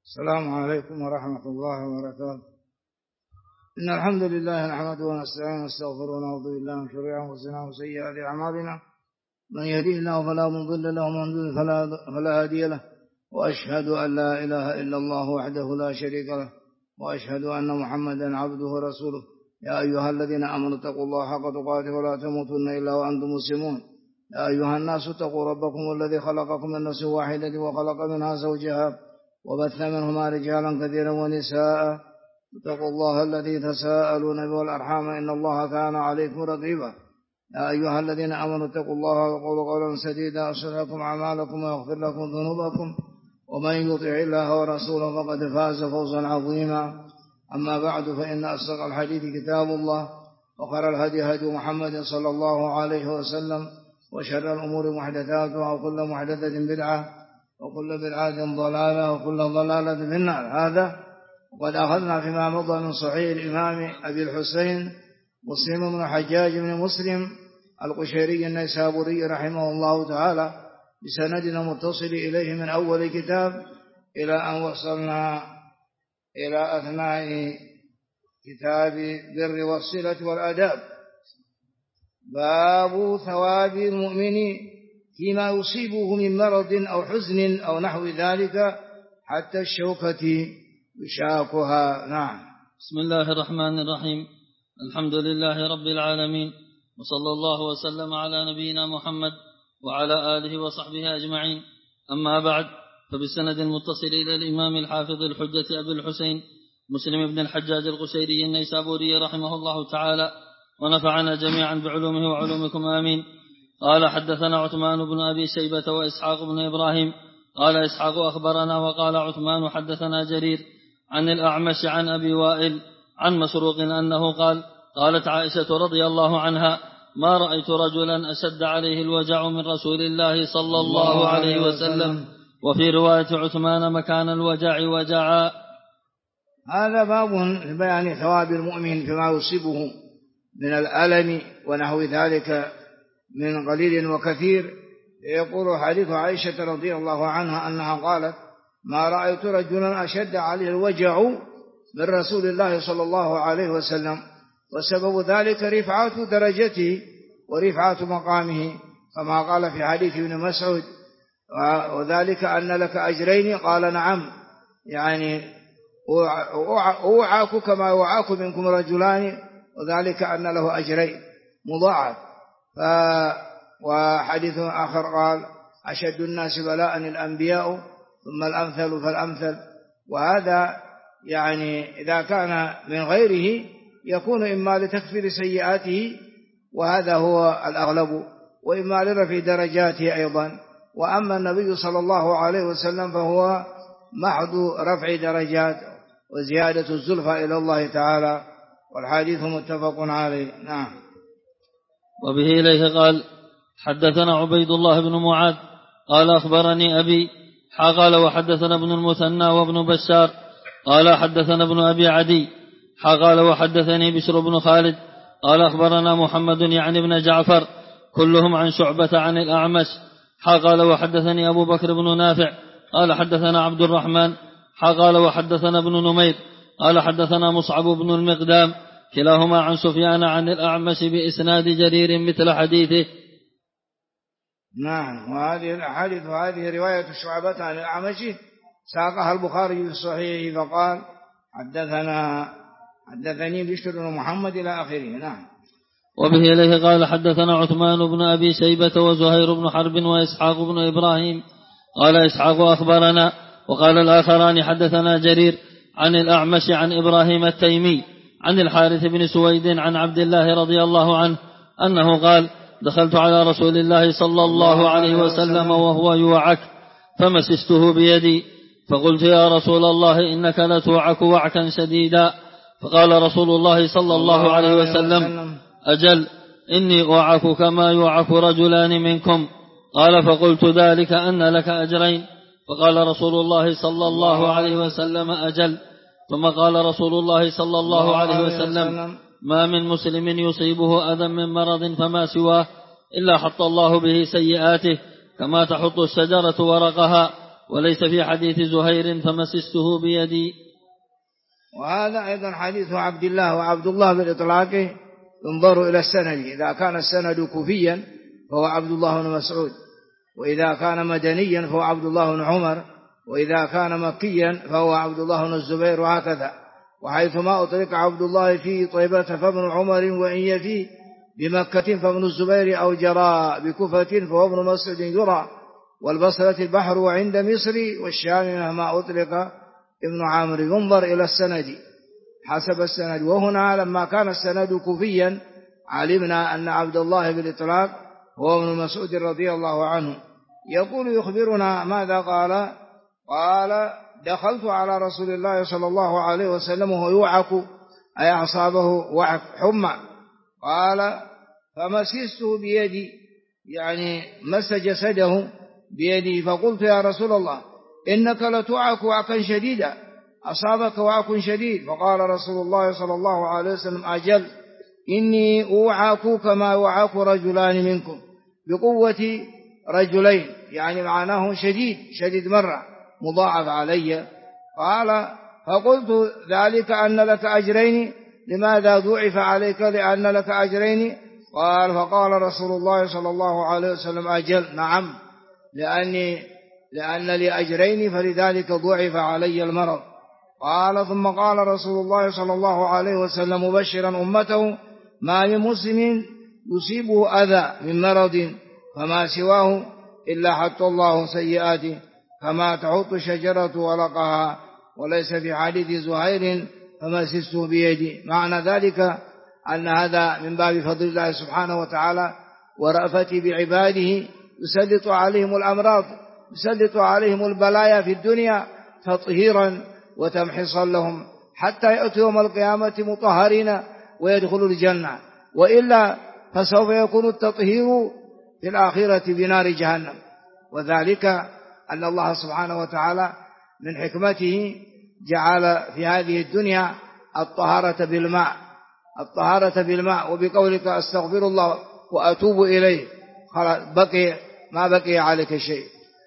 السلام عليكم ورحمة الله وبركاته. إن الحمد لله نحمده ونستعينه ونستغفره ونعوذ بالله من شرور أنفسنا وسيئات أعمالنا، من يهديه الله فلا مضل له ومن يضلل فلا هادي له، وأشهد أن لا إله إلا الله وحده لا شريك له، وأشهد أن محمدا عبده ورسوله. يا أيها الذين آمنوا اتقوا الله حق تقاته ولا تموتن إلا وأنتم مسلمون. يا أيها الناس اتقوا ربكم الذي خلقكم من نفس واحدة وخلق منها زوجها وبث منهما رجالا كثيرا ونساء. اتقوا الله الذي تساءلون به والأرحام إن الله كان عليكم رقيبا. يا أيها الذين آمنوا اتقوا الله وقولوا قولا سديدا يصلح لكم أعمالكم ويغفر لكم ذنوبكم، ومن يطع الله ورسوله فقد فاز فوزا عظيما. أما بعد، فإن أصدق الحديث كتاب الله، وخير الهدي هدي محمد صلى الله عليه وسلم، وشر الأمور محدثاتها، وكل محدثة بدعة، وكل بدعة ضلالة، وكل ضلالة في النار. هذا وقد أخذنا فيما مضى من صحيح الإمام أبي الحسين مسلم بن الحجاج بن مسلم القشيري النيسابوري رحمه الله تعالى بسندنا متصل إليه من أول كتاب إلى أن وصلنا إلى أثناء كتاب بر والصلة والآداب. باب ثواب المؤمن فيما يصيبه من مرض أو حزن أو نحو ذلك حتى الشوكة يشاكها. نعم. بسم الله الرحمن الرحيم. الحمد لله رب العالمين، وصلى الله وسلم على نبينا محمد وعلى آله وصحبه أجمعين. أما بعد، فبالسند المتصل إلى الإمام الحافظ الحجة أبي الحسين مسلم بن الحجاج القشيري النيسابوري رحمه الله تعالى، ونفعنا جميعا بعلومه وعلومكم آمين. قال: حدثنا عثمان بن أبي شيبة وإسحاق بن إبراهيم. قال إسحاق: أخبرنا. وقال عثمان: حدثنا جرير عن الأعمش عن أبي وائل عن مسروق أنه قال: قالت عائشة رضي الله عنها: ما رأيت رجلا أشد عليه الوجع من رسول الله صلى الله عليه وسلم. وفي رواية عثمان: مكان الوجع وجعا. هذا باب في بيان ثواب المؤمن فيما يصيبه من الألم ونحو ذلك من قليل وكثير. يقول حديث عائشة رضي الله عنها أنها قالت: ما رأيت رجلا أشد عليه الوجع من رسول الله صلى الله عليه وسلم، وسبب ذلك رفعة درجته ورفعة مقامه، كما قال في حديث ابن مسعود: وذلك أن لك أجرين. قال: نعم، يعني أوعاك كما يوعاك منكم رجلان، وذلك أن له أجرين مضاعف. وحديث آخر قال: أشد الناس بلاء الأنبياء ثم الأمثل فالأمثل. وهذا يعني إذا كان من غيره يكون إما لتكفير سيئاته، وهذا هو الأغلب، وإما لرفع درجاته أيضا. وأما النبي صلى الله عليه وسلم فهو محض رفع درجات وزيادة الزلفى إلى الله تعالى، والحديث متفق عليه. نعم. وبه إليه قال: حدثنا عبيد الله بن معاذ قال: أخبرني أبي قال: وحدثنا ابن المثنى وابن بشار قال: حدثنا ابن أبي عدي قال: وحدثني بشر بن خالد قال: أخبرنا محمد يعني ابن جعفر كلهم عن شعبة عن الأعمش قال: وحدثني أبو بكر بن نافع قال: حدثنا عبد الرحمن قال: وحدثنا ابن نمير قال: حدثنا مصعب بن المقدام كلاهما عن سفيان عن الأعمش بإسناد جرير مثل حديثه. نعم. وهذه الأحاديث وهذه رواية شعبة عن الأعمش ساقها البخاري في صحيحه فقال: حدثني بشر بن محمد إلى آخره. نعم. وبه إليه قال: حدثنا عثمان بن أبي شيبة وزهير بن حرب وإسحاق بن إبراهيم. قال إسحاق: أخبرنا. وقال الآخران: حدثنا جرير عن الأعمش عن إبراهيم التيمي عن الحارث بن سويد عن عبد الله رضي الله عنه أنه قال: دخلت على رسول الله صلى الله عليه وسلم وهو يوعك، فمسسته بيدي فقلت: يا رسول الله، إنك لتوعك وعكا شديدا. فقال رسول الله صلى الله عليه وسلم: أجل، إني أوعك كما يوعك رجلان منكم. قال: فقلت: ذلك أن لك أجرين. فقال رسول الله صلى الله عليه وسلم: أجل. ثم قال رسول الله صلى الله عليه وسلم: ما من مسلم يصيبه أذى من مرض فما سواه إلا حط الله به سيئاته كما تحط الشجرة ورقها، وليس في حديث زهير فمسسته بيدي. وهذا أيضا حديث عبد الله وعبد الله بالإطلاق ينظر إلى السند، إذا كان السند كوفيا فهو عبد الله بن مسعود، وإذا كان مدنيا فهو عبد الله بن عمر، وإذا كان مكيا فهو عبد الله بن الزبير، وهكذا. وحيثما أطلق عبد الله في طيبة فابن عمر، وإن يفي بمكة فابن الزبير، أو جرى بكفة فهو ابن مسعود يرى، والبصرة البحر، وعند مصر والشام مهما أطلق ابن عامر. ينظر إلى السند حسب السند. وهنا لما كان السند كوفيا علمنا أن عبد الله بالإطلاق هو ابن مسعود رضي الله عنه. يقول يخبرنا ماذا قال؟ قال: دخلت على رسول الله صلى الله عليه وسلم وهو يوعك، أي أصابه وعك حمى. قال: فمسسته بيدي، يعني مس جسده بيدي، فقلت: يا رسول الله إنك لتوعك وعكا شديدا، أصابك وعك شديد. فقال رسول الله صلى الله عليه وسلم: أجل، إني أوعك كما يوعك رجلان منكم، بقوة رجلين، يعني معناه شديد مرة، مضاعف علي. قال: فقلت: ذلك أن لك أجرين، لماذا ضعف عليك؟ لأن لك أجرين. قال: فقال رسول الله صلى الله عليه وسلم: أجل، نعم، لأن لي أجرين، فلذلك ضعف علي المرض. قال: ثم قال رسول الله صلى الله عليه وسلم مبشرا أمته: ما من مسلم يصيبه أذى من مرض فما سواه إلا حط الله سيئاته كما تحط شجرة ورقها، وليس في حديث زهير فمسسته بيدي. معنى ذلك أن هذا من باب فضل الله سبحانه وتعالى ورأفته بعباده، يسلط عليهم الأمراض، يسلط عليهم البلايا في الدنيا تطهيرا وتمحيصا لهم، حتى يأتوا يوم القيامة مطهرين ويدخلوا الجنة. وإلا فسوف يكون التطهير في الآخرة بنار جهنم. وذلك أن الله سبحانه وتعالى من حكمته جعل في هذه الدنيا الطهارة بالماء، وبقولك أستغفر الله وأتوب إليه، ما بقي عليك شيء.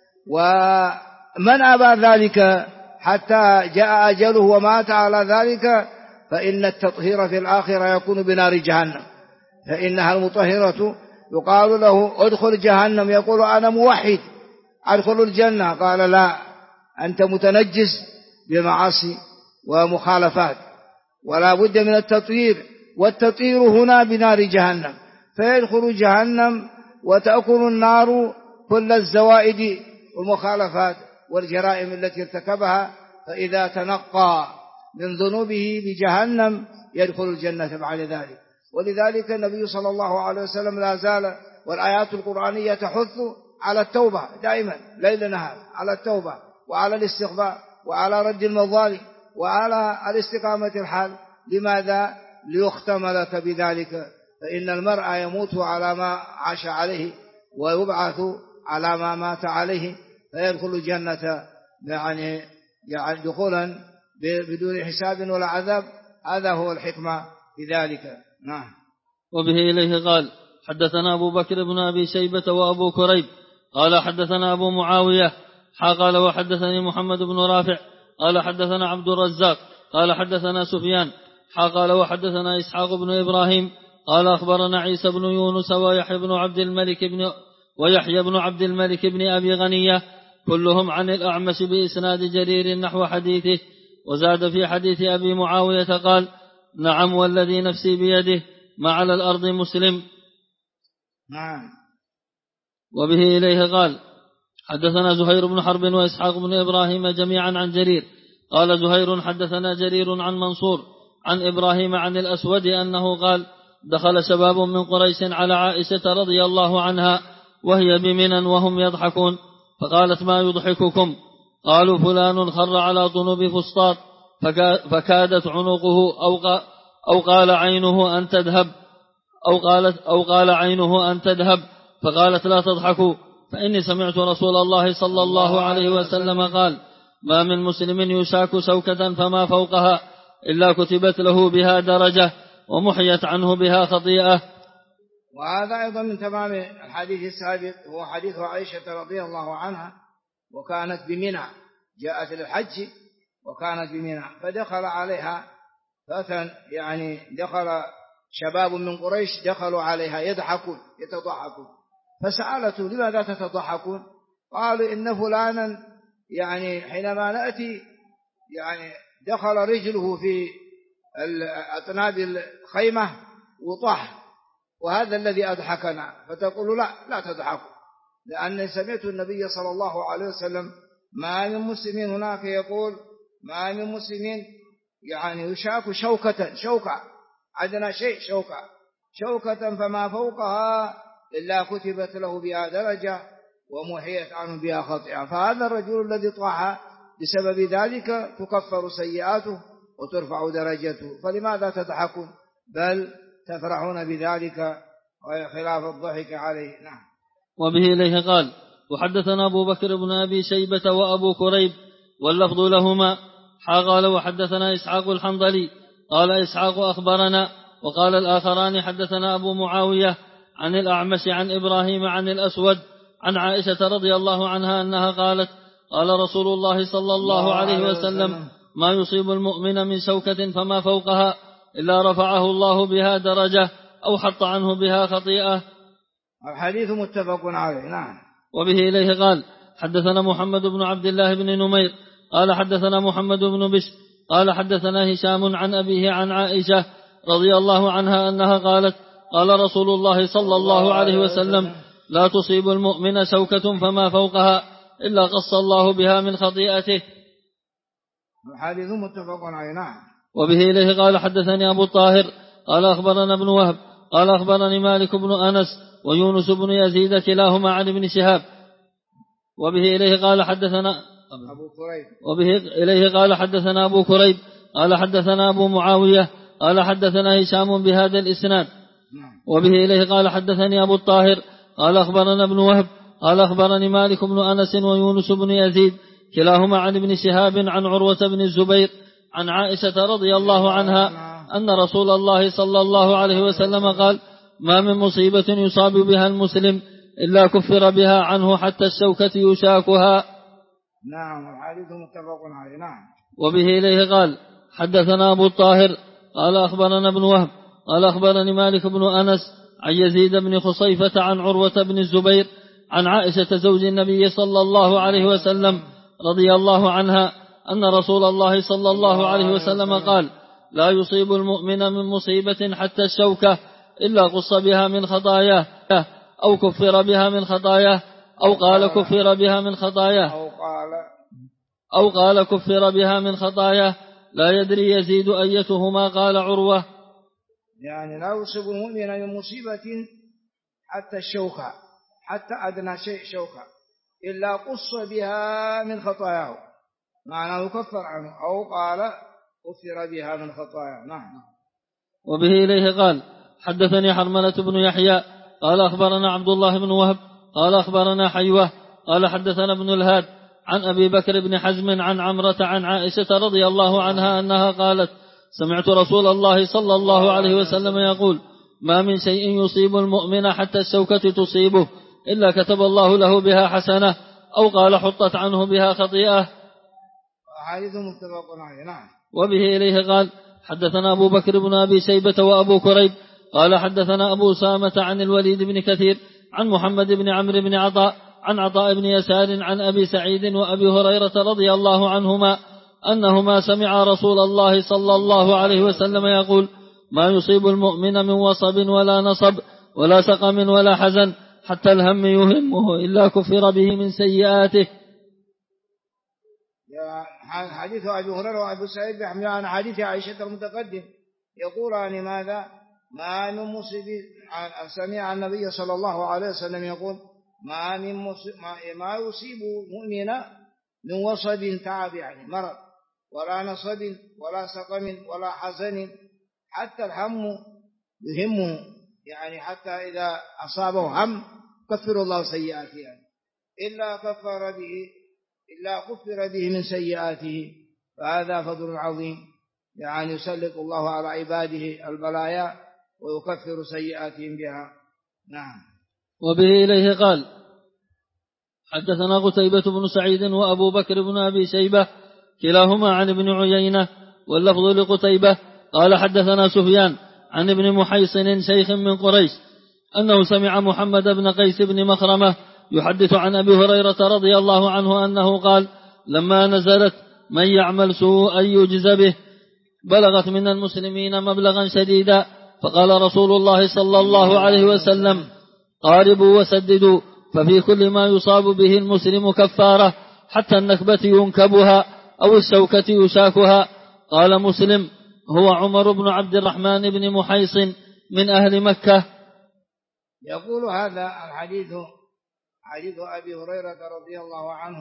ومن أبى ذلك حتى جاء أجله ومات على ذلك، فإن التطهير في الآخرة يكون بنار جهنم، فإنها المطهرة. يقال له: ادخل جهنم، يقول: أنا موحد أدخل الجنة. قال: لا، أنت متنجس بمعاصي ومخالفات، ولا بد من التطهير، والتطهير هنا بنار جهنم، فيدخل جهنم وتأكل النار كل الزوائد والمخالفات والجرائم التي ارتكبها، فإذا تنقى من ذنوبه بجهنم يدخل الجنة بعد ذلك. ولذلك النبي صلى الله عليه وسلم لا زال، والآيات القرآنية تحث على التوبة دائما ليل نهار، على التوبة وعلى الاستغفار وعلى رد المظالم وعلى الاستقامة الحال. لماذا؟ ليختم لك بذلك، فإن المرء يموت على ما عاش عليه ويبعث على ما مات عليه، فيدخل الجنة يعني دخولا بدون حساب ولا عذاب. هذا هو الحكمة في ذلك. نعم. وبه إليه قال: حدثنا أبو بكر بن أبي شيبة وأبو كريب قال حدثنا أبو معاوية قال وحدثني محمد بن رافع قال حدثنا عبد الرزاق قال حدثنا سفيان قال وحدثنا إسحاق بن إبراهيم قال أخبرنا عيسى بن يونس ويحيى بن عبد الملك بن أبي غنية كلهم عن الأعمش بإسناد جرير نحو حديثه. وزاد في حديث أبي معاوية قال: نعم والذي نفسي بيده ما على الأرض مسلم. نعم. وبه إليه قال: حدثنا زهير بن حرب وإسحاق بن إبراهيم جميعا عن جرير قال زهير حدثنا جرير عن منصور عن إبراهيم عن الأسود أنه قال: دخل شباب من قريش على عائشة رضي الله عنها وهي بمنى وهم يضحكون، فقالت: ما يضحككم؟ قالوا: فلان خر على طنوب فسطاط فكادت عنقه أو قال عينه أن تذهب فقالت: لا تضحكوا، فإني سمعت رسول الله صلى الله عليه وسلم قال: ما من مسلم يشاك شوكة فما فوقها إلا كتبت له بها درجة ومحيت عنه بها خطيئة. وهذا أيضا من تمام الحديث السابق، هو حديث عائشة رضي الله عنها وكانت بمنى، جاءت للحج وكانت بمنى، فدخل عليها فتى، يعني دخل شباب من قريش دخلوا عليها يتضحكون، فسألته لماذا تتضحكون؟ قالوا إن فلانا يعني حينما نأتي يعني دخل رجله في أطناب الخيمة وطاح، وهذا الذي أضحكنا. فتقول لا تضحكوا، لأن سمعت النبي صلى الله عليه وسلم ما من مسلمين هناك يقول ما من مسلمين يعني يشاك شوكة عندنا شيء شوكة فما فوقها إلا كتبت له بها درجة ومحيت عنه بها خطيئة. فهذا الرجل الذي طاح بسبب ذلك تكفر سيئاته وترفع درجته، فلماذا تضحكون بل تفرحون بذلك خلاف الضحك عليه. نعم. وبه إليه قال وحدثنا أبو بكر بن أبي شيبة وأبو كريب واللفظ لهما قال وحدثنا إسحاق الحنظلي قال إسحاق أخبرنا، وقال الآخران حدثنا أبو معاوية عن الأعمش عن إبراهيم عن الأسود عن عائشة رضي الله عنها أنها قالت قال رسول الله صلى الله عليه وسلم ما يصيب المؤمن من شوكة فما فوقها إلا رفعه الله بها درجة أو حط عنه بها خطيئة. الحديث متفق عليه. نعم. وبه إليه قال حدثنا محمد بن عبد الله بن نمير قال حدثنا محمد بن بشر قال حدثنا هشام عن أبيه عن عائشة رضي الله عنها أنها قالت قال رسول الله صلى الله عليه وسلم لا تصيب المؤمن شوكة فما فوقها إلا قص الله بها من خطيئته. الحديث متفق عليه. نعم. وبه إليه قال حدثني أبو الطاهر قال أخبرنا ابن وهب قال أخبرني مالك بن أنس ويونس بن يزيد كلاهما عن ابن شهاب. وبه إليه قال حدثنا أبو كريب. وبه إليه قال حدثنا أبو كريب قال حدثنا أبو معاوية قال حدثنا هشام بهذا الإسناد. وبه إليه قال حدثني أبو الطاهر قال أخبرنا ابن وهب قال أخبرني مالك بن أنس ويونس بن يزيد كلاهما عن ابن شهاب عن عروة بن الزبير عن عائشة رضي الله عنها أن رسول الله صلى الله عليه وسلم قال ما من مصيبة يصاب بها المسلم إلا كفر بها عنه حتى الشوكة يشاكها. نعم. الحديث متفق عليه. نعم. وبه إليه قال حدثنا أبو الطاهر قال أخبرنا ابن وهب قال أخبرني مالك بن أنس عن يزيد بن خصيفة عن عروة بن الزبير عن عائشة زوج النبي صلى الله عليه وسلم رضي الله عنها أن رسول الله صلى الله عليه وسلم قال لا يصيب المؤمن من مصيبة حتى الشوكة إلا قص بها من خطاياه أو كفر بها من خطاياه أو قال كفر بها من خطاياه أو قال كفر بها من خطاياه لا يدري يزيد أيتهما. قال عروة يعني لا يصيب المؤمن من مصيبة حتى الشوكة، حتى أدنى شيء شوكة، إلا قص بها من خطاياه، معناه يكفر عنه، أو قال كفر بها من خطاياه. نعم. وبه إليه قال حدثني حرملة بن يحيى قال أخبرنا عبد الله بن وهب قال أخبرنا حيوة قال حدثنا ابن الهاد عن أبي بكر بن حزم عن عمرة عن عائشة رضي الله عنها أنها قالت سمعت رسول الله صلى الله عليه وسلم يقول ما من شيء يصيب المؤمن حتى الشوكة تصيبه إلا كتب الله له بها حسنة أو قال حطت عنه بها خطيئة. حديث متفق عليه. نعم. وبه إليه قال حدثنا أبو بكر بن أبي شيبة وأبو كريب قال حدثنا أبو سامة عن الوليد بن كثير عن محمد بن عمرو بن عطاء عن عطاء بن يسار عن أبي سعيد وأبي هريرة رضي الله عنهما أنهما سمع رسول الله صلى الله عليه وسلم يقول ما يصيب المؤمن من وصب ولا نصب ولا سقم ولا حزن حتى الهم يهمه إلا كفر به من سيئاته. حديث أبي هريرة وأبو سعيد عن حديث عائشة المتقدم يقولان ماذا؟ ما من مصيب. سمع النبي صلى الله عليه وسلم يقول ما يصيب مؤمنا من وصب تعب يعني مرض ولا نصب ولا سقم ولا حزن حتى الهم يهمه، يعني حتى إذا أصابه هم كفر الله سيئاته يعني إلا كفر به من سيئاته. فهذا فضل عظيم، يعني يسلط الله على عباده البلايا ويكفر سيئاتهم بها. نعم. وبه إليه قال حدثنا قتيبة بن سعيد وأبو بكر بن أبي شيبة كلاهما عن ابن عيينة، واللفظ لقتيبة قال حدثنا سفيان عن ابن محيصن شيخ من قريش أنه سمع محمد بن قيس بن مخرمة يحدث عن أبي هريرة رضي الله عنه أنه قال لما نزلت من يعمل سوءا يجز به بلغت من المسلمين مبلغا شديدا، فقال رسول الله صلى الله عليه وسلم قاربوا وسددوا، ففي كل ما يصاب به المسلم كفارة حتى النكبة ينكبها أو الشوكة يشاكها. قال مسلم هو عمر بن عبد الرحمن بن محيصن من أهل مكة. يقول هذا الحديث حديث أبي هريرة رضي الله عنه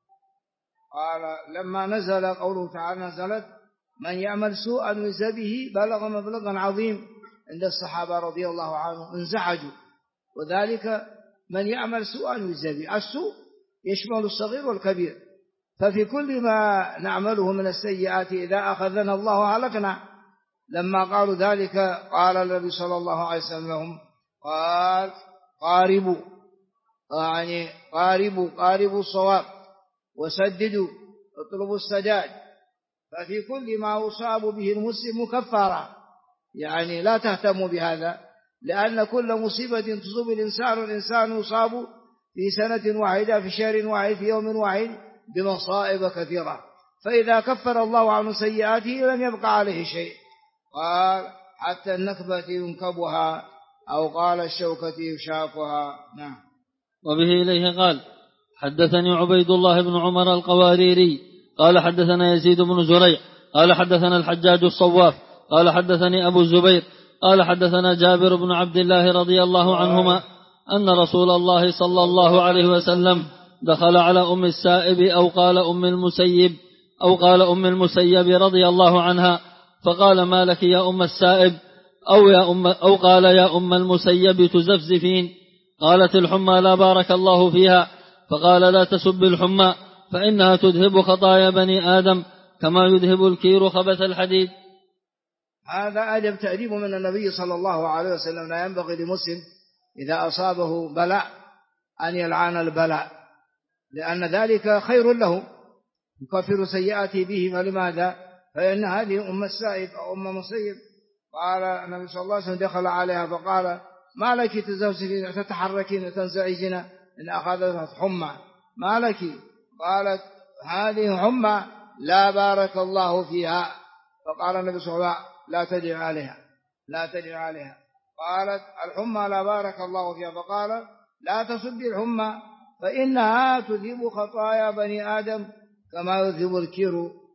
قال لما نزل قوله تعالى نزلت من يعمل سوءا يجز به بلغ مبلغا عظيم عند الصحابة رضي الله عنهم انزعجوا، وذلك من يعمل سوءا يجز به، السوء يشمل الصغير والكبير، ففي كل ما نعمله من السيئات إذا أخذنا الله هلكنا. لما قالوا ذلك قال النبي صلى الله عليه وسلم لهم قال قاربوا، يعني قاربوا الصواب وسددوا اطلبوا السداد، ففي كل ما أصاب به المسلم كفارة، يعني لا تهتموا بهذا، لأن كل مصيبة تصيب الإنسان يصاب في سنة واحدة في شهر واحد في يوم واحد بمصائب كثيرة، فإذا كفر الله عنه سيئاته لم يبقى عليه شيء. قال حتى النكبة ينكبها أو قال الشوكة يشاكها. نعم. وبه إليه قال حدثني عبيد الله بن عمر القواريري قال حدثنا يزيد بن زريع قال حدثنا الحجاج الصواف قال حدثني أبو الزبير قال حدثنا جابر بن عبد الله رضي الله عنهما أن رسول الله صلى الله عليه وسلم دخل على أم السائب أو قال أم المسيب رضي الله عنها فقال ما لك يا أم السائب أو قال يا أم المسيب تزفزفين؟ قالت الحمى لا بارك الله فيها. فقال لا تسب الحمى فإنها تذهب خطايا بني آدم كما يذهب الكير خبث الحديد. هذا أدب تأديب من النبي صلى الله عليه وسلم. لا ينبغي لمسلم إذا أصابه بلاء أن يلعن البلاء، لأن ذلك خير له يكفر سيئاته به. فلماذا؟ فإن هذه أم السائب أو أم مسيب قال النبي صلى الله عليه وسلم دخل عليها فقال ما لك تزوجين تتحركين وتنزعجين إن أخذت حمى، ما لك؟ قالت هذه حمى لا بارك الله فيها. فقال النبي صلى الله عليه وسلم لا تدع عليها. قالت الحمى لا بارك الله فيها. فقال لا تسبي الحمى فإنها تذهب خطايا بني آدم كما يذهب الكير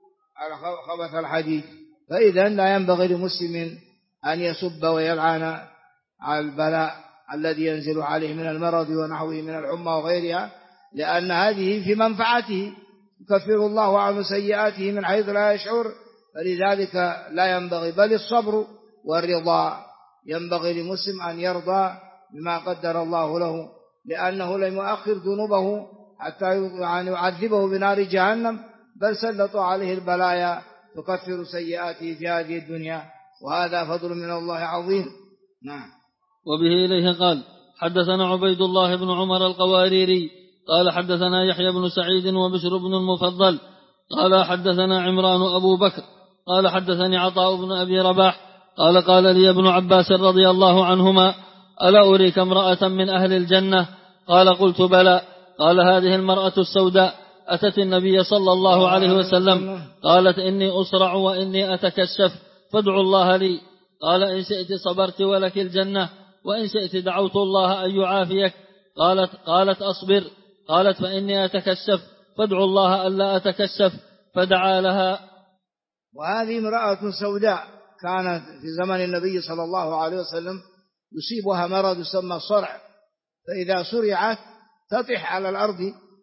خبث الحديد. فإذا لا ينبغي لمسلم أن يسب ويلعن على البلاء الذي ينزل عليه من المرض ونحوه من الحمى وغيرها، لأن هذه في منفعته يكفر الله عنه سيئاته من حيث لا يشعر. فلذلك لا ينبغي، بل الصبر والرضا. ينبغي لمسلم أن يرضى بما قدر الله له، لأنه لم يؤخر ذنوبه حتى يعذبه بنار جهنم، بل سلطوا عليه البلايا تكفر سيئاته في هذه الدنيا، وهذا فضل من الله عظيم. نعم. وبه إليه قال حدثنا عبيد الله بن عمر القواريري قال حدثنا يحيى بن سعيد وبشر بن المفضل قال حدثنا عمران أبو بكر قال حدثني عطاء بن أبي رباح قال لي ابن عباس رضي الله عنهما ألا أريك امرأة من أهل الجنة؟ قال قلت بلى. قال هذه المرأة السوداء أتت النبي صلى الله عليه وسلم قالت إني أسرع وإني أتكشف فادعوا الله لي. قال إن شئت صبرت ولك الجنة وإن شئت دعوت الله أن يعافيك. قالت أصبر. قالت فإني أتكشف فادعوا الله ألا أتكشف، فدعا لها. وهذه امرأة سوداء كانت في زمن النبي صلى الله عليه وسلم يصيبها مرض يسمى الصرع، فإذا صرعت تطيح على الأرض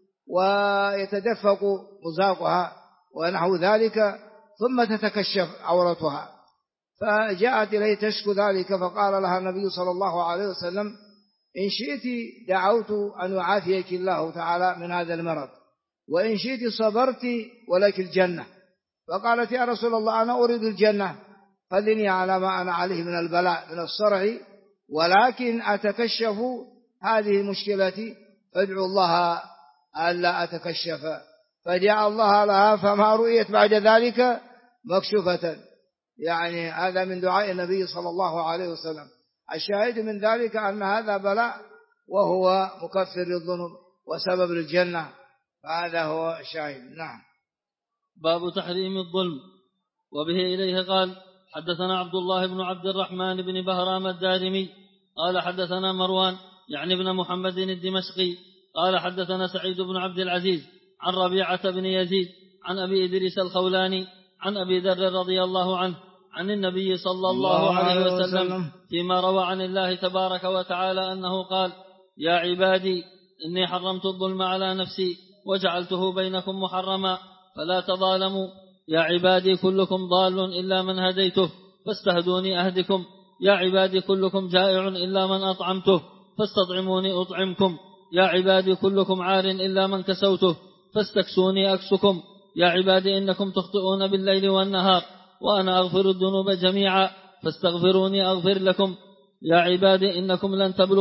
ويتدفق مزاقها ونحو ذلك، ثم تتكشف عورتها. فجاءت إليه تشكو ذلك، فقال لها النبي صلى الله عليه وسلم إن شئت دعوت أن يعافيك الله تعالى من هذا المرض، وإن شئت صبرت ولك الجنة. فقالت يا رسول الله أنا أريد الجنة، خذني على ما أنا عليه من البلاء من الصرع، ولكن أتكشف هذه مشكلتي، فادعو الله ألا أتكشف، فدعا الله لها فما رؤيت بعد ذلك مكشوفة. يعني هذا من دعاء النبي صلى الله عليه وسلم. الشاهد من ذلك أن هذا بلاء وهو مكفر للذنوب وسبب للجنة، فهذا هو الشاهد. نعم. باب تحريم الظلم. وبه إليه قال حدثنا عبد الله بن عبد الرحمن بن بهرام الدارمي قال حدثنا مروان يعني ابن محمد الدمشقي قال حدثنا سعيد بن عبد العزيز عن ربيعة بن يزيد عن أبي إدريس الخولاني عن أبي ذر رضي الله عنه عن النبي صلى الله عليه وسلم فيما روى عن الله تبارك وتعالى أنه قال يا عبادي إني حرمت الظلم على نفسي وجعلته بينكم محرما فلا تظالموا. يا عبادي كلكم ضال إلا من هديته فاستهدوني أهدكم. يا عبادي كلكم جائع إلا من أطعمته فاستطعموني أطعمكم. يا عبادي كلكم عار إلا من كسوته فاستكسوني أكسكم. يا عبادي إنكم تخطئون بالليل والنهار وأنا أغفر الذنوب جميعا فاستغفروني أغفر لكم. يا عبادي إنكم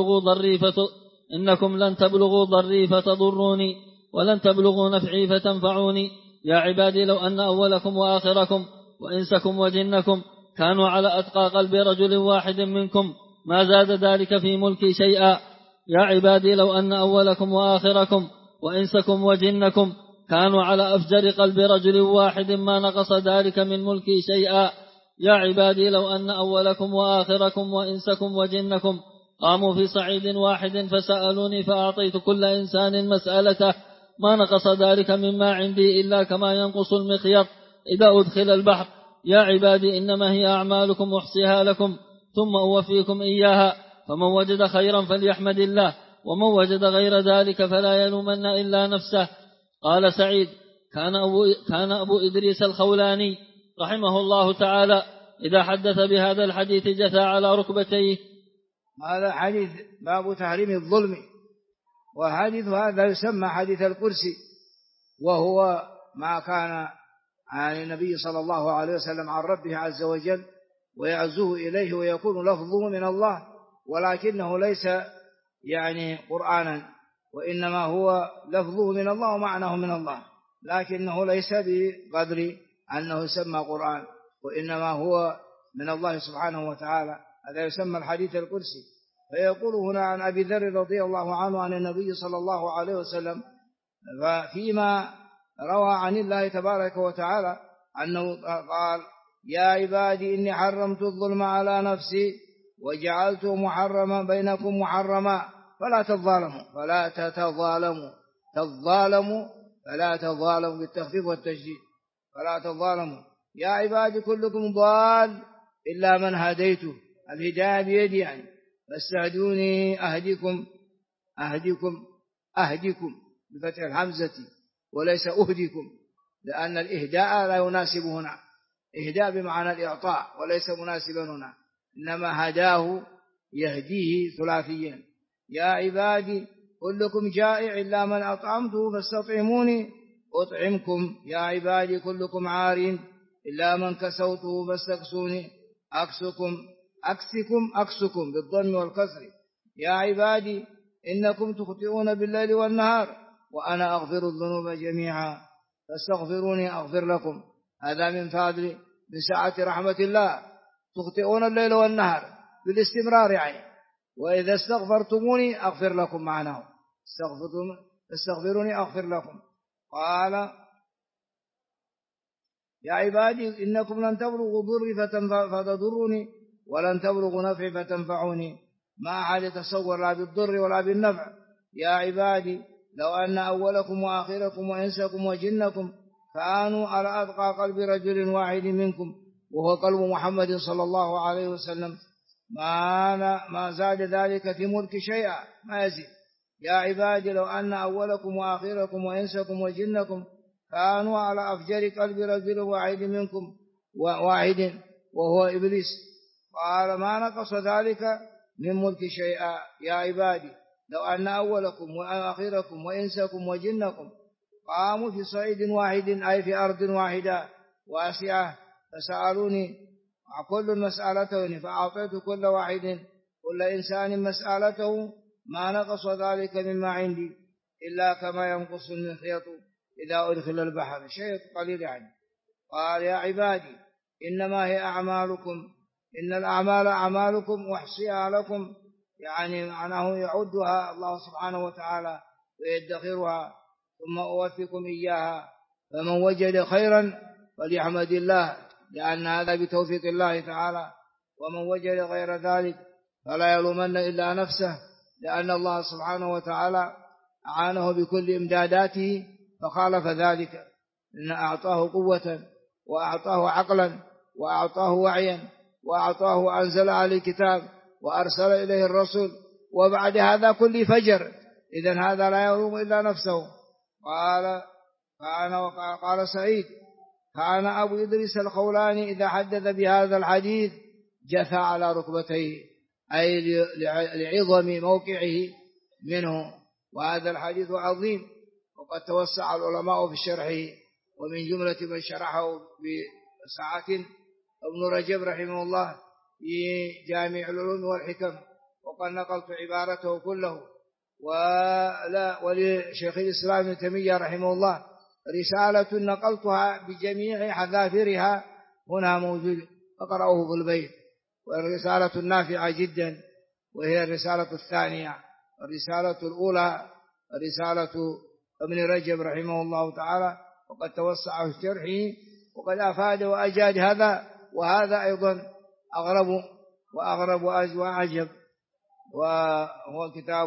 لن تبلغوا ضري فتضروني ولن تبلغوا نفعي فتنفعوني. يا عبادي لو أن أولكم وآخركم وإنسكم وجنكم كانوا على أتقى قلب رجل واحد منكم ما زاد ذلك في ملكي شيئا. يا عبادي لو أن أولكم وآخركم وإنسكم وجنكم كانوا على أفجر قلب رجل واحد ما نقص ذلك من ملكي شيئا. يا عبادي لو أن أولكم وآخركم وإنسكم وجنكم قاموا في صعيد واحد فسألوني فأعطيت كل إنسان مسألته ما نقص ذلك مما عندي إلا كما ينقص المخيط إذا أدخل البحر. يا عبادي إنما هي أعمالكم أحصيها لكم ثم أوفيكم إياها فمن وجد خيرا فليحمد الله ومن وجد غير ذلك فلا يلومن إلا نفسه. قال سعيد كان أبو إدريس الخولاني رحمه الله تعالى إذا حدث بهذا الحديث جثى على ركبتيه. هذا حديث باب تحريم الظلم، وحديث هذا يسمى حديث الكرسي، وهو ما كان عن النبي صلى الله عليه وسلم عن ربه عز وجل ويعزوه إليه ويكون لفظه من الله، ولكنه ليس يعني قرآنا، وإنما هو لفظه من الله ومعناه من الله، لكنه ليس بقدر أنه يسمى قرآن، وإنما هو من الله سبحانه وتعالى. هذا يسمى الحديث القدسي. فيقول هنا عن أبي ذر رضي الله عنه عن النبي صلى الله عليه وسلم فيما روى عن الله تبارك وتعالى أنه قال يا عبادي إني حرمت الظلم على نفسي وجعلته محرما بينكم محرما فلا تظالموا بالتخفيف والتشديد، فلا تظالموا. يا عبادي كلكم ضال إلا من هديته، الهداية بيدي يعني، فاستهدوني أهدكم بفتح الحمزة وليس أهدكم، لأن الإهداء لا يناسب هنا، إهداء بمعنى الإعطاء وليس مناسبا هنا، إنما هداه يهديه ثلاثيا. يا عبادي كلكم جائع إلا من أطعمته فاستطعموني أطعمكم. يا عبادي كلكم عار إلا من كسوته فاستكسوني أكسكم بالضم والكسر. يا عبادي إنكم تخطئون بالليل والنهار وأنا أغفر الذنوب جميعا فاستغفروني أغفر لكم. هذا من فضل من سعة رحمة الله، تخطئون الليل والنهار بالاستمرار يعني، وإذا استغفرتموني أغفر لكم معناه، استغفروني أغفر لكم. قال يا عبادي إنكم لن تبلغوا ضري فتضروني ولن تبلغوا نفعي فتنفعوني، ما أحد يتصور لا بالضر ولا بالنفع. يا عبادي لو أن أولكم وآخركم وإنسكم وجنكم كانوا على أتقى قلب رجل واحد منكم وهو قلب محمد صلى الله عليه وسلم ما زاد ذلك في ملك شيئا، ما يزيد. يا عبادي لو أن أولكم وآخركم وإنسكم وجنكم كانوا على أفجر قلب رجل واحد منكم واحد وهو إبليس، قال ما نقص ذلك من ملك شيئا. يا عبادي لو أن أولكم وآخركم وإنسكم وجنكم قاموا في صعيد واحد أي في أرض واحدة واسعة فسألوني كل مسألته فأعطيت كل إنسان مسألته ما نقص ذلك مما عندي إلا كما ينقص المخيط إذا أدخل البحر، شيء قليل يعني. قال يا عبادي إنما هي أعمالكم، إن الأعمال أعمالكم أحصيها لكم، يعني معناه يعدها الله سبحانه وتعالى ويدخرها ثم أوفيكم إياها، فمن وجد خيرا فليحمد الله لأن هذا بتوفيق الله تعالى، ومن وجد غير ذلك فلا يلومن إلا نفسه، لأن الله سبحانه وتعالى أعانه بكل إمداداته فخالف ذلك، إن أعطاه قوة وأعطاه عقلا وأعطاه وعيا وأعطاه أنزل عليه الكتاب وأرسل إليه الرسول، وبعد هذا كل فجر، إذن هذا لا يلوم إلا نفسه. قال سعيد كان أبو إدريس الخولاني إذا حدث بهذا الحديث جثى على ركبتيه، أي لعظم موقعه منه، وهذا الحديث عظيم وقد توسع العلماء في شرحه، ومن جملة من شرحه بساعة ابن رجب رحمه الله في جامع العلوم والحكم، وقد نقلت عبارته كله. ولشيخ الإسلام ابن تيمية رحمه الله رسالة نقلتها بجميع حذافيرها هنا موجود، فقرأوه في البيت، والرسالة نافعة جدا، وهي الرسالة الثانية. الرسالة الأولى رسالة ابن رجب رحمه الله تعالى، وقد توسع في شرحه وقد أفاد وأجاد هذا، وهذا أيضا أغرب وأعجب، وهو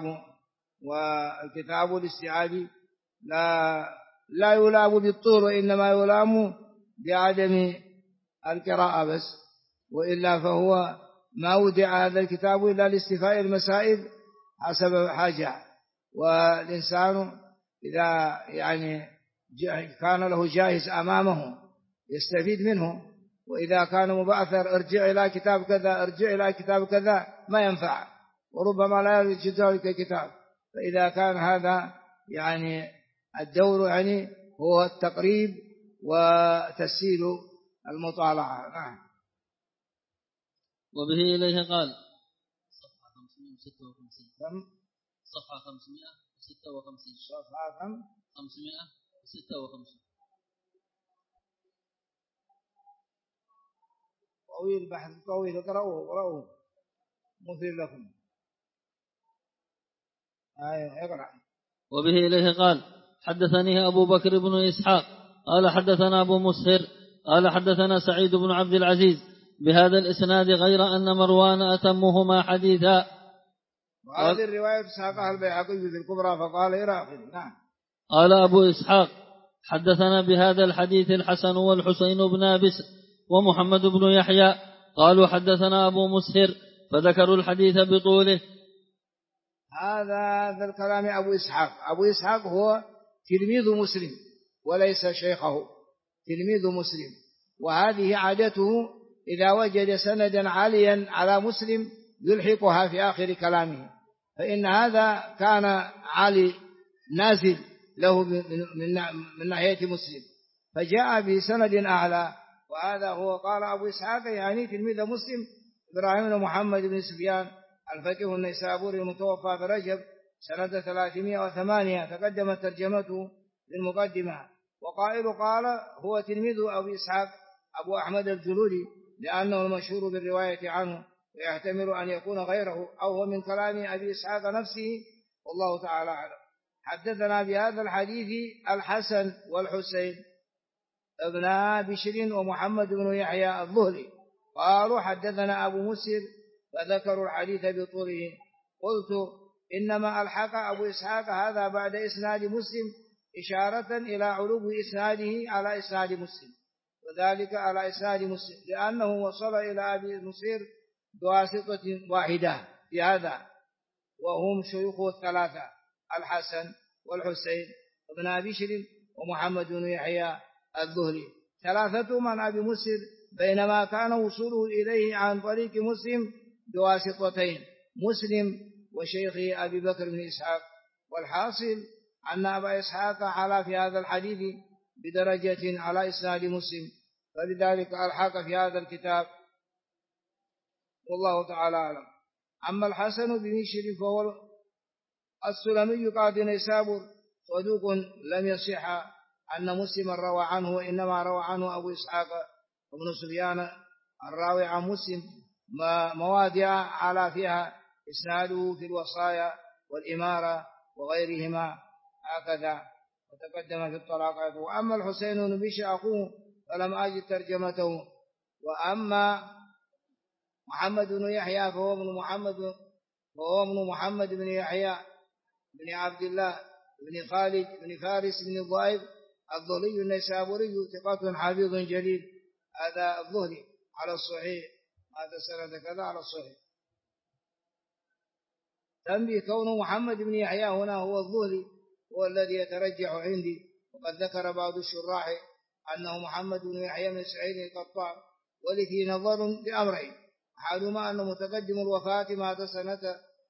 والكتاب الاستيعابي لا يلام بالطول، وإنما يلام بعدم القراءة بس، وإلا فهو ما ودع هذا الكتاب إلا لاستيفاء المسائل حسب حاجة، والإنسان إذا يعني كان له جاهز أمامه يستفيد منه، وإذا كان مبعثر ارجع إلى كتاب كذا ارجع إلى كتاب كذا ما ينفع، وربما لا يجد ذلك كتاب. فإذا كان هذا يعني الدور يعني هو التقريب وتسهيل المطالعة. نعم. وبه إليه قال صفحة 556 صفحة 556 طويل بحث طويل، اقرأوه مثير لكم. اقرأ. وبه إليه قال حدثني أبو بكر بن إسحاق قال حدثنا أبو مسهر قال حدثنا سعيد بن عبد العزيز بهذا الإسناد غير أن مروان أتمهما حديثا. وهذه الرواية ساقها البيهقي في الكبرى فقال إلى آخره. نعم. قال أبو إسحاق حدثنا بهذا الحديث الحسن والحسين بن بسر ومحمد بن يحيى قالوا حدثنا أبو مسهر فذكروا الحديث بطوله. هذا الكلام أبو إسحاق هو تلميذ مسلم وليس شيخه، تلميذ مسلم، وهذه عادته إذا وجد سندا عاليا على مسلم يلحقها في آخر كلامه، فإن هذا كان عالي نازل له من ناحية مسلم فجاء بسند أعلى، وهذا هو قال أبو إسحاق يعني تلميذ مسلم إبراهيم بن محمد بن سفيان الفقيه النيسابوري المتوفى برجب سنة 308 تقدمت ترجمته في المقدمة. وقائل قال هو تلميذ أبو إسحاق أبو أحمد الجلولي لأنه المشهور بالرواية عنه، ويحتمل أن يكون غيره أو هو من كلام أبي إسحاق نفسه، والله تعالى أعلم. حدثنا بهذا الحديث الحسن والحسين ابن بشر ومحمد بن يحيى الظهري قالوا حدثنا أبو مسهر فذكروا الحديث بطوله. قلت إنما ألحق أبو إسحاق هذا بعد إسناد مسلم إشارة إلى علو إسناده على إسناد مسلم، وذلك على إسناد مسلم لأنه وصل إلى أبي مسهر بواسطة واحدة في هذا، وهم شيوخه الثلاثة الحسن والحسين ابن بشر ومحمد بن يحيى الظهري، ثلاثة من أبي مسهر، بينما كان وصوله إليه عن طريق مسلم بواسطتين، مسلم وشيخه أبي بكر بن إسحاق. والحاصل أن أبا إسحاق على في هذا الحديث بدرجة على إسناد مسلم، فلذلك ألحق في هذا الكتاب، والله تعالى أعلم. أما الحسن بن بشر فهو السلمي قاضي نيسابور صدوق لم يصح أن مسلم روى عنه، وإنما روى عنه أبو إسحاق بن سفيان الراوي عن مسلم مواضع على فيها إسناده في الوصايا والإمارة وغيرهما هكذا وتقدم في الطلاقات. وأما الحسين بن بشر أخوه فلم أجد ترجمته. وأما محمد بن يحيى فهو ابن محمد بن يحيى بن عبد الله بن خالد بن فارس بن الضائب الظهري النيسابوري ثقة حافظ جليل. هذا الظهري على الصحيح، هذا سند كذا على الصحيح. تنبيه كون محمد بن يحيى هنا هو الظهري هو الذي يترجح عندي. وقد ذكر بعض الشراح أنه محمد بن يحيى بن سعيد القطان، ولفي نظر لأمرين: أحدهما أنه متقدم الوفاة مات سنة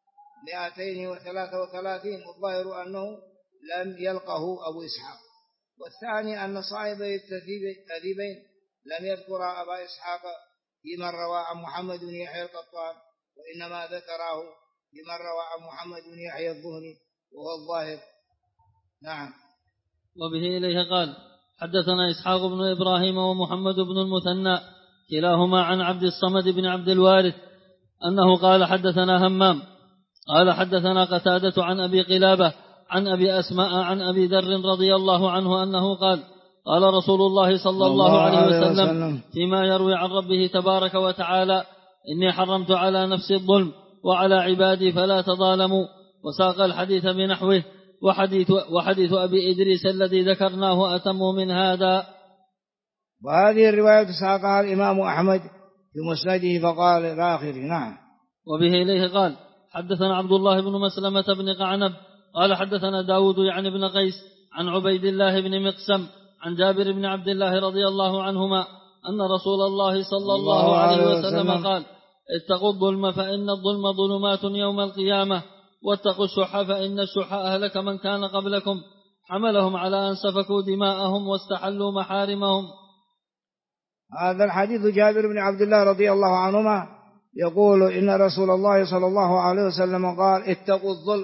233 والظاهر أنه لم يلقه أبو إسحاق. والثاني أن صاحبي التهذيبين لم يذكر أبا إسحاق بمن روى عن محمد بن يحيى القطان، وإنما ذكره بمن روى عن محمد بن يحيى الظهري وهو الظاهر. نعم. وبه إليه قال: حدثنا إسحاق بن إبراهيم ومحمد بن المثنى كلاهما عن عبد الصمد بن عبد الوارث أنه قال: حدثنا همام قال: حدثنا قتادة عن أبي قلابة عن أبي أسماء عن أبي ذر رضي الله عنه أنه قال: قال رسول الله صلى الله عليه وسلم فيما يروي عن ربه تبارك وتعالى: إني حرمت على نفسي الظلم وعلى عبادي فلا تظالموا. وساق الحديث بنحوه. وحديث أبي إدريس الذي ذكرناه أتم من هذا. وهذه الرواية ساقها الإمام أحمد في مسنده فقال الآخر. نعم. وبه إليه قال: حدثنا عبد الله بن مسلمة بن قعنب قال: حدثنا داود يعني بن قيس عن عبيد الله بن مقسم عن جابر بن عبد الله رضي الله عنهما أن رسول الله صلى الله عليه وسلم قال: اتقوا الظلم فإن الظلم ظلمات يوم القيامة، واتقوا الشح فإن الشح أهلك من كان قبلكم، حملهم على أن سفكوا دماءهم واستحلوا محارمهم. هذا الحديث جابر بن عبد الله رضي الله عنهما يقول إن رسول الله صلى الله عليه وسلم قال: اتقوا الظلم.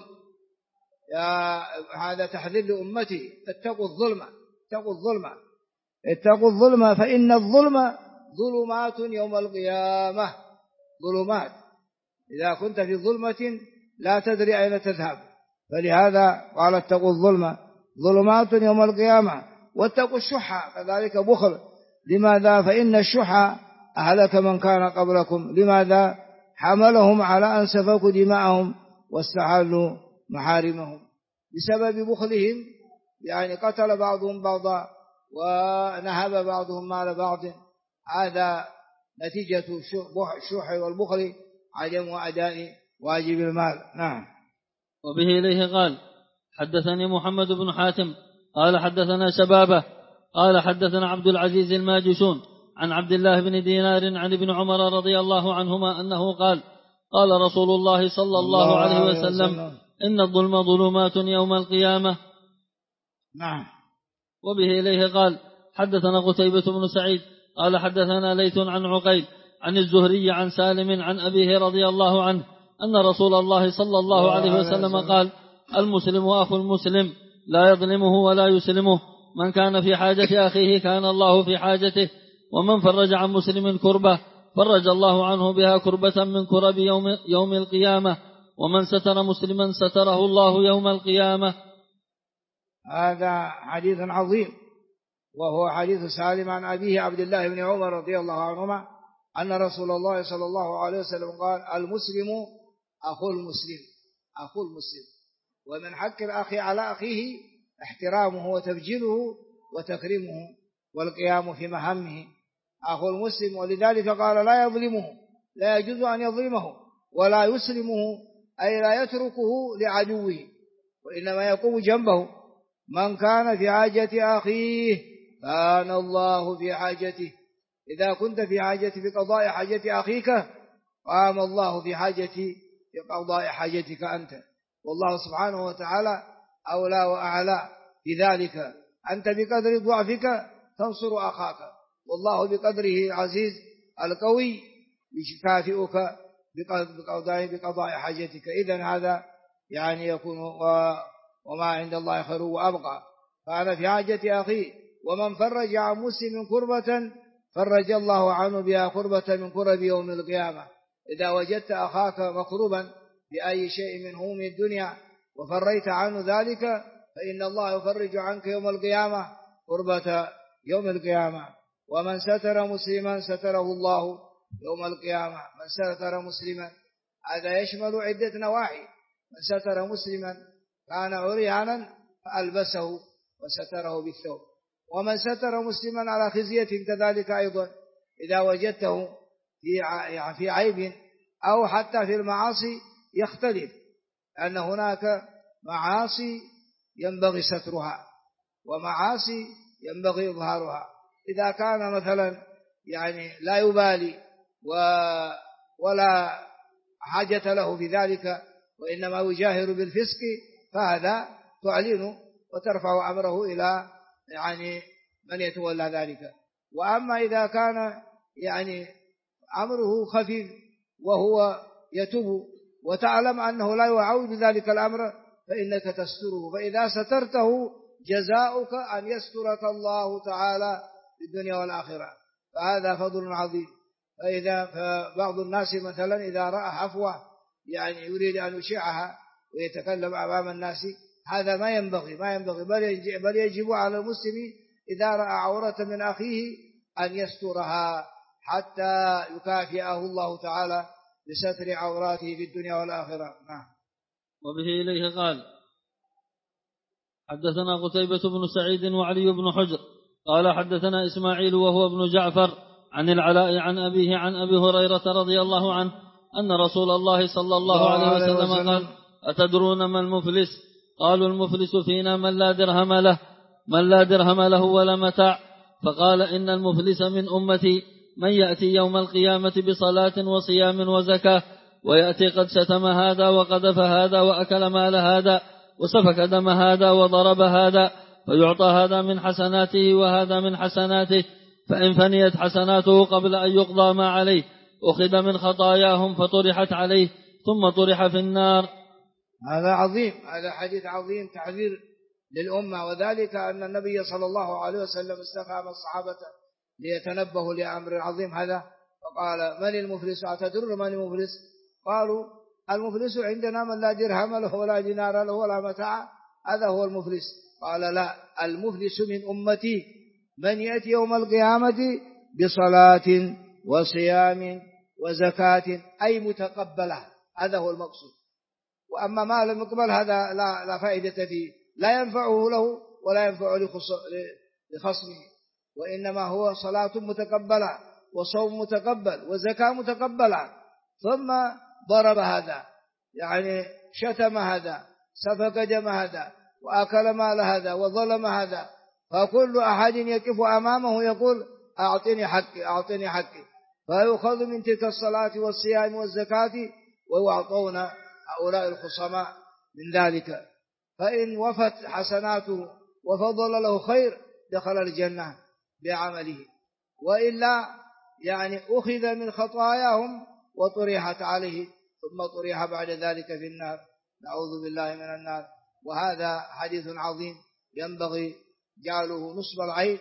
هذا تحذير لأمتي: اتقوا الظلم، اتقوا الظلم، اتقوا الظلم فإن الظلم ظلمات يوم القيامة. ظلمات، إذا كنت في ظلمة لا تدري أين تذهب، فلهذا قال: اتقوا الظلم ظلمات يوم القيامة. واتقوا الشح كذلك بخل. لماذا؟ فإن الشح أهلك من كان قبلكم. لماذا؟ حملهم على أن سفكوا دماءهم واستحلوا محارمهم بسبب بخلهم، يعني قتل بعضهم بعضا ونهب بعضهم مال بعض. هذا نتيجة الشح والبخل، عدم أداء واجب المال. نعم. وبه إليه قال: حدثني محمد بن حاتم قال: حدثنا شبابه قال: حدثنا عبد العزيز الماجشون عن عبد الله بن دينار عن ابن عمر رضي الله عنهما أنه قال: قال رسول الله صلى الله عليه وسلم: إن الظلم ظلمات يوم القيامة. نعم. وبه إليه قال: حدثنا قتيبة بن سعيد قال: حدثنا ليث عن عقيل عن الزهري عن سالم عن أبيه رضي الله عنه أن رسول الله صلى الله عليه وسلم قال: المسلم أخو المسلم لا يظلمه ولا يسلمه، من كان في حاجة أخيه كان الله في حاجته، ومن فرج عن مسلم كربة فرج الله عنه بها كربة من كرب يوم القيامة، ومن ستر مسلما ستره الله يوم القيامة. هذا حديث عظيم، وهو حديث سالم عن أبيه عبد الله بن عمر رضي الله عنهما أن رسول الله صلى الله عليه وسلم قال: المسلم أخو المسلم، أخو المسلم. ومن حق الأخ على أخيه احترامه وتبجيله وتكريمه والقيام في مهامه. أخو المسلم، ولذلك قال: لا يظلمه، لا يجوز أن يظلمه ولا يسلمه، أي لا يتركه لعدوه، وإنما يقوم جنبه. من كان في حاجة أخيه كان الله في حاجته. إذا كنت في حاجة بقضاء حاجة أخيك قام الله في حاجة بقضاء حاجتك أنت. والله سبحانه وتعالى أولى وأعلى في ذلك. أنت بقدر ضعفك تنصر أخاك، والله بقدره العزيز القوي يكافئك بقضاء حاجتك. إذن هذا يعني يكون وما عند الله خير وأبقى. فأنا في حاجة أخي، ومن فرج عن مسلم كربة فرج الله عنه بها كربة من كرب يوم القيامة. إذا وجدت أخاك مكروبا بأي شيء من هموم الدنيا وفريت عنه ذلك فإن الله يفرج عنك يوم القيامة كربة يوم القيامة. ومن ستر مسلما ستره الله يوم القيامة. من ستر مسلما هذا يشمل عدة نواحي. من ستر مسلما كان عريانا فألبسه وستره بالثوب. ومن ستر مسلما على خزية كذلك أيضا إذا وجدته في عيب أو حتى في المعاصي يختلف، أن هناك معاصي ينبغي سترها ومعاصي ينبغي إظهارها. إذا كان مثلا لا يبالي ولا حاجة له في ذلك وإنما يجاهر بالفسق فهذا تعلن وترفع أمره إلى من يتولى ذلك. وأما إذا كان أمره خفيف وهو يتوب وتعلم أنه لا يعود ذلك الأمر فإنك تستره، فإذا سترته جزاؤك أن يسترك الله تعالى في الدنيا والآخرة، فهذا فضل عظيم. فبعض الناس مثلا إذا رأى عفوة يريد أن يشيعها ويتكلم أمام الناس، هذا ما ينبغي بل يجب على المسلم إذا رأى عورة من أخيه أن يسترها حتى يكافئه الله تعالى بستر عوراته في الدنيا والآخرة. وبه إليه قال حدثنا قتيبة بن سعيد وعلي بن حجر قال حدثنا إسماعيل وهو ابن جعفر عن العلاء عن أبيه عن أبي هريرة رضي الله عنه أن رسول الله صلى الله عليه وسلم قال أتدرون ما المفلس؟ قالوا المفلس فينا من لا درهم له ولا متاع. فقال إن المفلس من أمتي من يأتي يوم القيامة بصلاة وصيام وزكاة ويأتي قد شتم هذا وقذف هذا وأكل مال هذا وسفك دم هذا وضرب هذا، فيعطى هذا من حسناته وهذا من حسناته، فإن فنيت حسناته قبل أن يقضى ما عليه أخذ من خطاياهم فطرحت عليه ثم طرح في النار. هذا عظيم، هذا حديث عظيم تحذير للأمة، وذلك أن النبي صلى الله عليه وسلم استفهم الصحابة ليتنبهوا لأمر عظيم هذا، فقال من المفلس؟ أتدرون من المفلس؟ قالوا المفلس عندنا من لا درهم له ولا دينار له ولا متاع، هذا هو المفلس. قال لا، المفلس من أمتي من يأتي يوم القيامة بصلاة وصيام وزكاة أي متقبلة، هذا هو المقصود. وأما ما لم يقبل هذا لا فائدة فيه، لا ينفعه له ولا ينفع لخصمه، وإنما هو صلاة متقبلة وصوم متقبل وزكاة متقبلة. ثم ضرب هذا شتم هذا، سفك دم هذا، وأكل مال هذا، وظلم هذا، فكل أحد يقف أمامه يقول أعطني حقي أعطني حقي، فيأخذ من تلك الصلاة والصيام والزكاة ويعطون هؤلاء الخصماء من ذلك. فإن وفت حسناته وفضل له خير دخل الجنة بعمله، وإلا أخذ من خطاياهم وطرحت عليه ثم طرح بعد ذلك في النار، نعوذ بالله من النار. وهذا حديث عظيم ينبغي جعله نصب العين،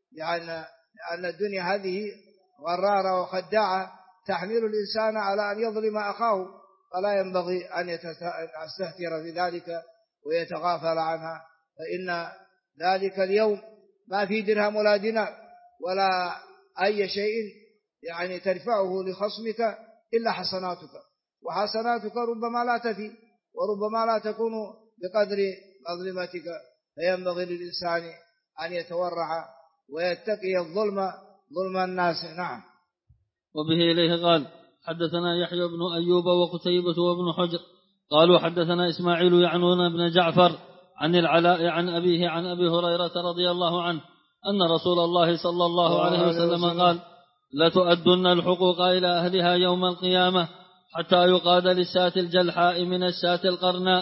لأن الدنيا هذه غرارة وخداعة تحمل الإنسان على أن يظلم أخاه، فلا ينبغي أن يستهتر في ذلك ويتغافل عنها، فإن ذلك اليوم ما في درهم ولا دينار ولا أي شيء ترفعه لخصمك إلا حسناتك، وحسناتك ربما لا تفي وربما لا تكون بقدر مظلمتك، فينبغي للإنسان أن يتورع ويتقي الظلم ظلم الناس. نعم. وبه إليه قال حدثنا يحيى بن أيوب وقتيبة وابن حجر قالوا حدثنا إسماعيل يعنون بن جعفر عن العلاء عن أبيه عن أبي هريرة رضي الله عنه أن رسول الله صلى الله عليه وسلم قال لتؤدن الحقوق إلى أهلها يوم القيامة حتى يقاد للشاة الجلحاء من الشاة القرناء.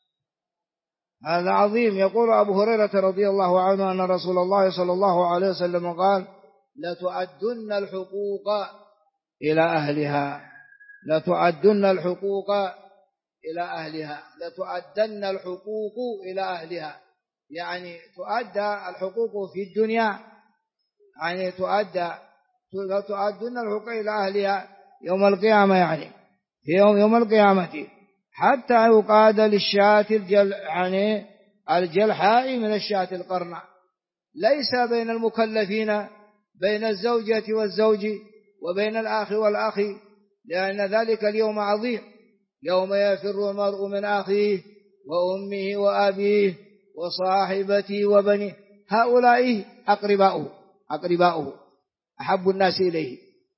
هذا عظيم. يقول أبو هريرة رضي الله عنه أن رسول الله صلى الله عليه وسلم قال لتؤدن الحقوق إلى أهلها، لتؤدن الحقوق إلى أهلها، لتؤدن الحقوق إلى أهلها، يعني تؤدى الحقوق في الدنيا، يعني لتؤدن الحقوق إلى أهلها يوم القيامة، يعني في يوم القيامة، حتى يقاد للشاة يعني الجلحاء من الشاة القرناء. ليس بين المكلفين بين الزوجة والزوج وبين الأخ والأخ، لأن ذلك اليوم عظيم، يوم يفر المرء من أخيه وأمه وأبيه وصاحبته وبنيه، هؤلاء أقرباؤه أحب الناس إليه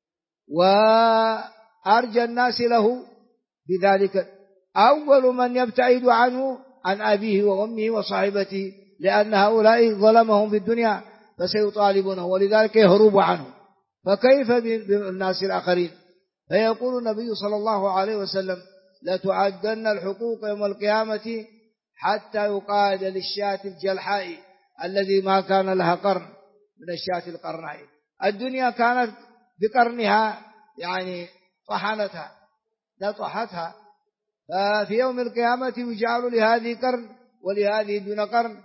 وأرجى الناس له بذلك. أول من يبتعد عنه عن أبيه وأمه وصاحبته، لأن هؤلاء ظلمهم في الدنيا فسيطالبونه، ولذلك يهرب عنه، فكيف بالناس الآخرين؟ فيقول النبي صلى الله عليه وسلم: لتعدن الحقوق يوم القيامة حتى يقاد للشاة الجلحاء الذي ما كان لها قرن من الشاة القرناء. الدنيا كانت بقرنها، يعني طحنتها نطحتها، ففي يوم القيامة يجعل لهذه قرن ولهذه دون قرن،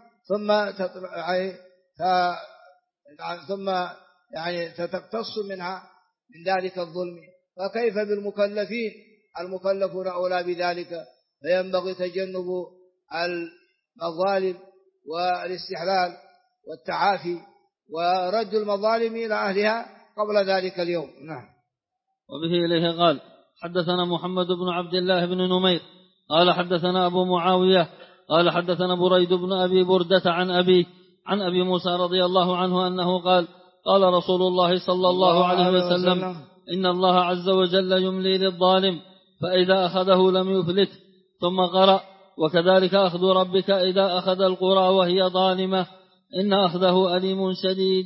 ثم يعني تقتص منها من ذلك الظلم. فكيف بالمكلفين؟ المكلفون أولى بذلك، فينبغي تجنب المظالم والاستحلال والتعافي ورد المظالم إلى أهلها قبل ذلك اليوم. نعم. وبه إليه قال: حدثنا محمد بن عبد الله بن نمير قال حدثنا أبو معاوية قال حدثنا بريد بن أبي بردة عن أبي موسى رضي الله عنه أنه قال: قال رسول الله صلى الله عليه وسلم: إن الله عز وجل يملي للظالم فإذا أخذه لم يفلت. ثم قرأ: وكذلك أخذ ربك إذا أخذ القرى وهي ظالمة إن أخذه أليم شديد.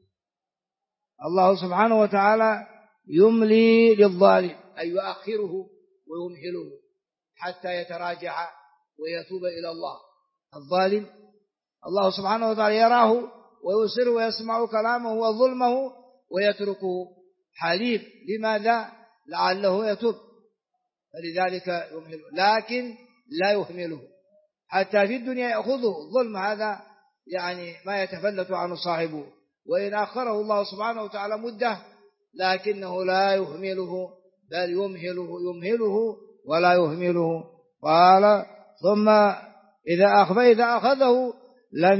الله سبحانه وتعالى يملي للظالم، أي يؤخره ويمهله حتى يتراجع ويتوب إلى الله. الظالم الله سبحانه وتعالى يراه ويسر ويسمع كلامه وظلمه ويتركه حليم. لماذا؟ لعله يتوب، فلذلك يمهله، لكن لا يهمله حتى في الدنيا يأخذه. الظلم هذا يعني ما يتفلت عنه صاحبه، وإن أخره الله سبحانه وتعالى مدة لكنه لا يهمله، بل يمهله ولا يهمله. قال: ثم إذا أخذه لم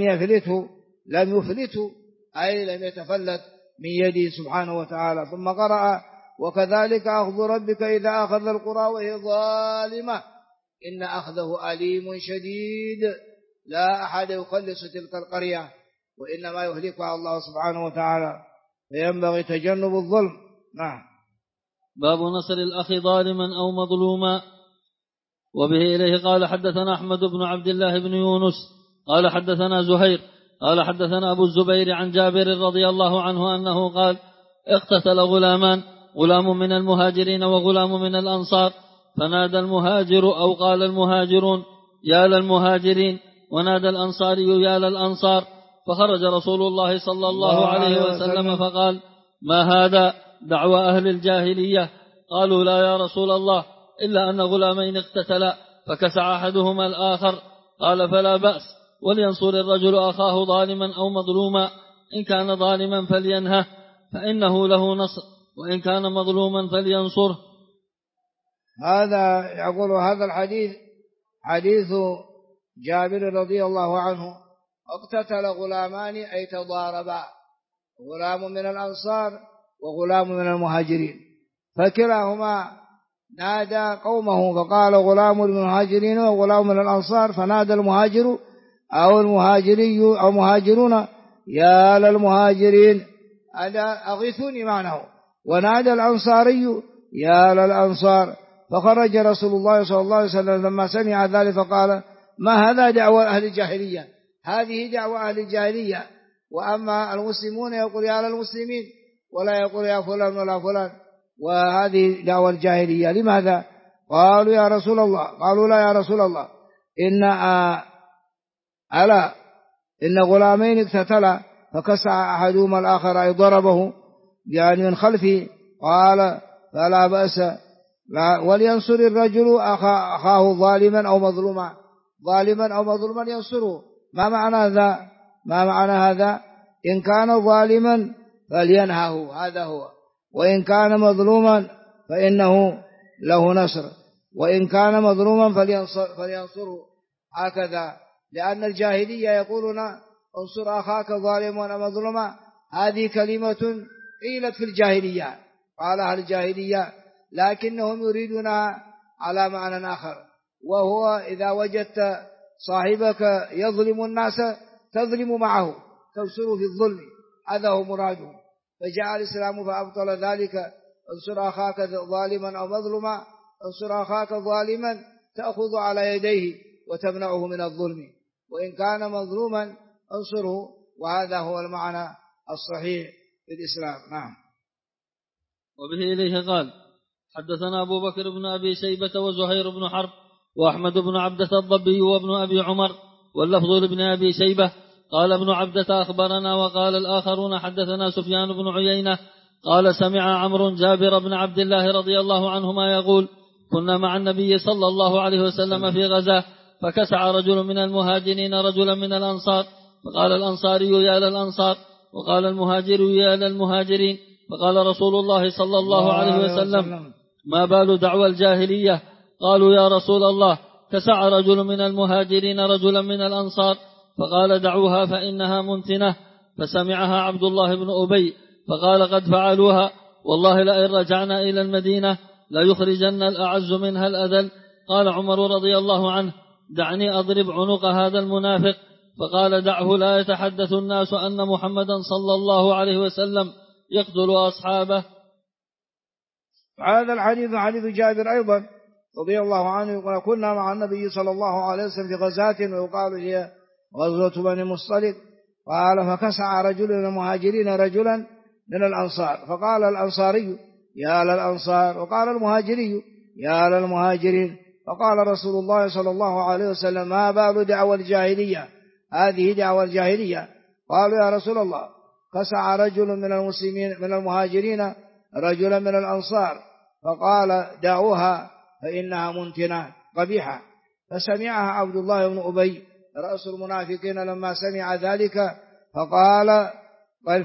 يفلته أي لم يتفلت من يده سبحانه وتعالى. ثم قرأ: وكذلك أخذ ربك إذا أخذ القرى وهي ظالمة إن أخذه أليم شديد. لا أحد يخلص تلك القرية، وإنما يهلكها الله سبحانه وتعالى، فينبغي تجنب الظلم. نعم. باب نصر الأخ ظالما أو مظلوما. وبه إليه قال: حدثنا أحمد بن عبد الله بن يونس قال حدثنا زهير قال حدثنا أبو الزبير عن جابر رضي الله عنه أنه قال: اقتتل غلامان، غلام من المهاجرين وغلام من الأنصار، فنادى المهاجر أو قال المهاجرون: يا للمهاجرين، ونادى الأنصاري: يا للأنصار. فخرج رسول الله صلى الله عليه وسلم فقال: ما هذا؟ دعوى أهل الجاهلية. قالوا: لا يا رسول الله، إلا أن غلامين اقتتلا فكسع أحدهما الآخر. قال: فلا بأس، ولينصر الرجل أخاه ظالما أو مظلوما، إن كان ظالما فلينهه فإنه له نصر، وإن كان مظلوما فلينصره. هذا يقول هذا الحديث حديث جابر رضي الله عنه: اقتتل غلامان أي تضاربا، غلام من الأنصار وغلام من المهاجرين، فكلاهما نادى قومه فقال: غلام المهاجرين وغلام من الأنصار. فنادى المهاجر أو المهاجري أو مهاجرون: يا للمهاجرين، أغثوني معنه. ونادى الأنصاري: يا للأنصار. فخرج رسول الله صلى الله عليه وسلم لما سمع ذلك فقال: ما هذا؟ دعوة أهل الجاهلية، هذه دعوة أهل الجاهلية. وأما المسلمون يقول يا للمسلمين ولا يقول يا فلان ولا فلان، وهذه دعوة الجاهلية. لماذا؟ قالوا: يا رسول الله، قالوا: لا يا رسول الله، إن غلامين اقتتلا فكسع أحدهما الآخر أي ضربه يعني من خلفه. قال: فلا بأس، ولينصر الرجل أخاه ظالما أو مظلوما ينصره. ما معنى هذا؟ إن كان ظالما فلينهه، هذا هو. وإن كان مظلوما فإنه له نصر، وإن كان مظلوما فلينصره، هكذا. لأن الجاهلية يقولون انصر أخاك ظالما أو مظلوما، هذه كلمة قيلت في الجاهلية، قالها الجاهلية، لكنهم يريدونها على معنى آخر، وهو إذا وجدت صاحبك يظلم الناس تظلم معه، تنصره في الظلم، هذا هو مراده. فجاء الإسلام فأبطل ذلك. انصر أخاك ظالما أو مظلوما، انصر أخاك ظالما تأخذ على يديه وتمنعه من الظلم، وإن كان مظلوما انصره، وهذا هو المعنى الصحيح في الإسلام. نعم. وبه إليه قال حدثنا أبو بكر بن أبي شيبة وزهير بن حرب وأحمد بن عبدة الضبي وابن أبي عمر، واللفظ لابن أبي شيبة قال ابن عبدة أخبرنا، وقال الآخرون حدثنا سفيان بن عيينة قال سمع عمرو جابر بن عبد الله رضي الله عنهما يقول كنا مع النبي صلى الله عليه وسلم في غزاه، فكسع رجل من المهاجرين رجلا من الأنصار، فقال الأنصاري يا للأنصار، وقال المهاجر يا للمهاجرين، فقال رسول الله صلى الله عليه وسلم ما بال دعوى الجاهلية؟ قالوا يا رسول الله كسع رجل من المهاجرين رجلا من الأنصار، فقال دعوها فإنها منتنة. فسمعها عبد الله بن أبي فقال قد فعلوها، والله لئن رجعنا إلى المدينة ليخرجن الأعز منها الأذل. قال عمر رضي الله عنه دعني أضرب عنق هذا المنافق، فقال دعه لا يتحدث الناس أن محمدا صلى الله عليه وسلم يقتل أصحابه. هذا الحديث حديث جابر أيضا رضي الله عنه يقول كنا مع النبي صلى الله عليه وسلم في غزاة ويقال هي غزوة بني مصطلق، قال فكسع رجل من المهاجرين رجلا من الأنصار، فقال الأنصاري يا للأنصار، وقال المهاجري يا للمهاجرين، فقال رسول الله صلى الله عليه وسلم ما بال دعوى الجاهلية؟ هذه دعوى الجاهلية. قالوا يا رسول الله كسع رجل من المسلمين من المهاجرين رجلا من الأنصار، فقال دعوها فإنها منتنة قبيحة. فسمعها عبد الله بن أبي رأس المنافقين لما سمع ذلك فقال قد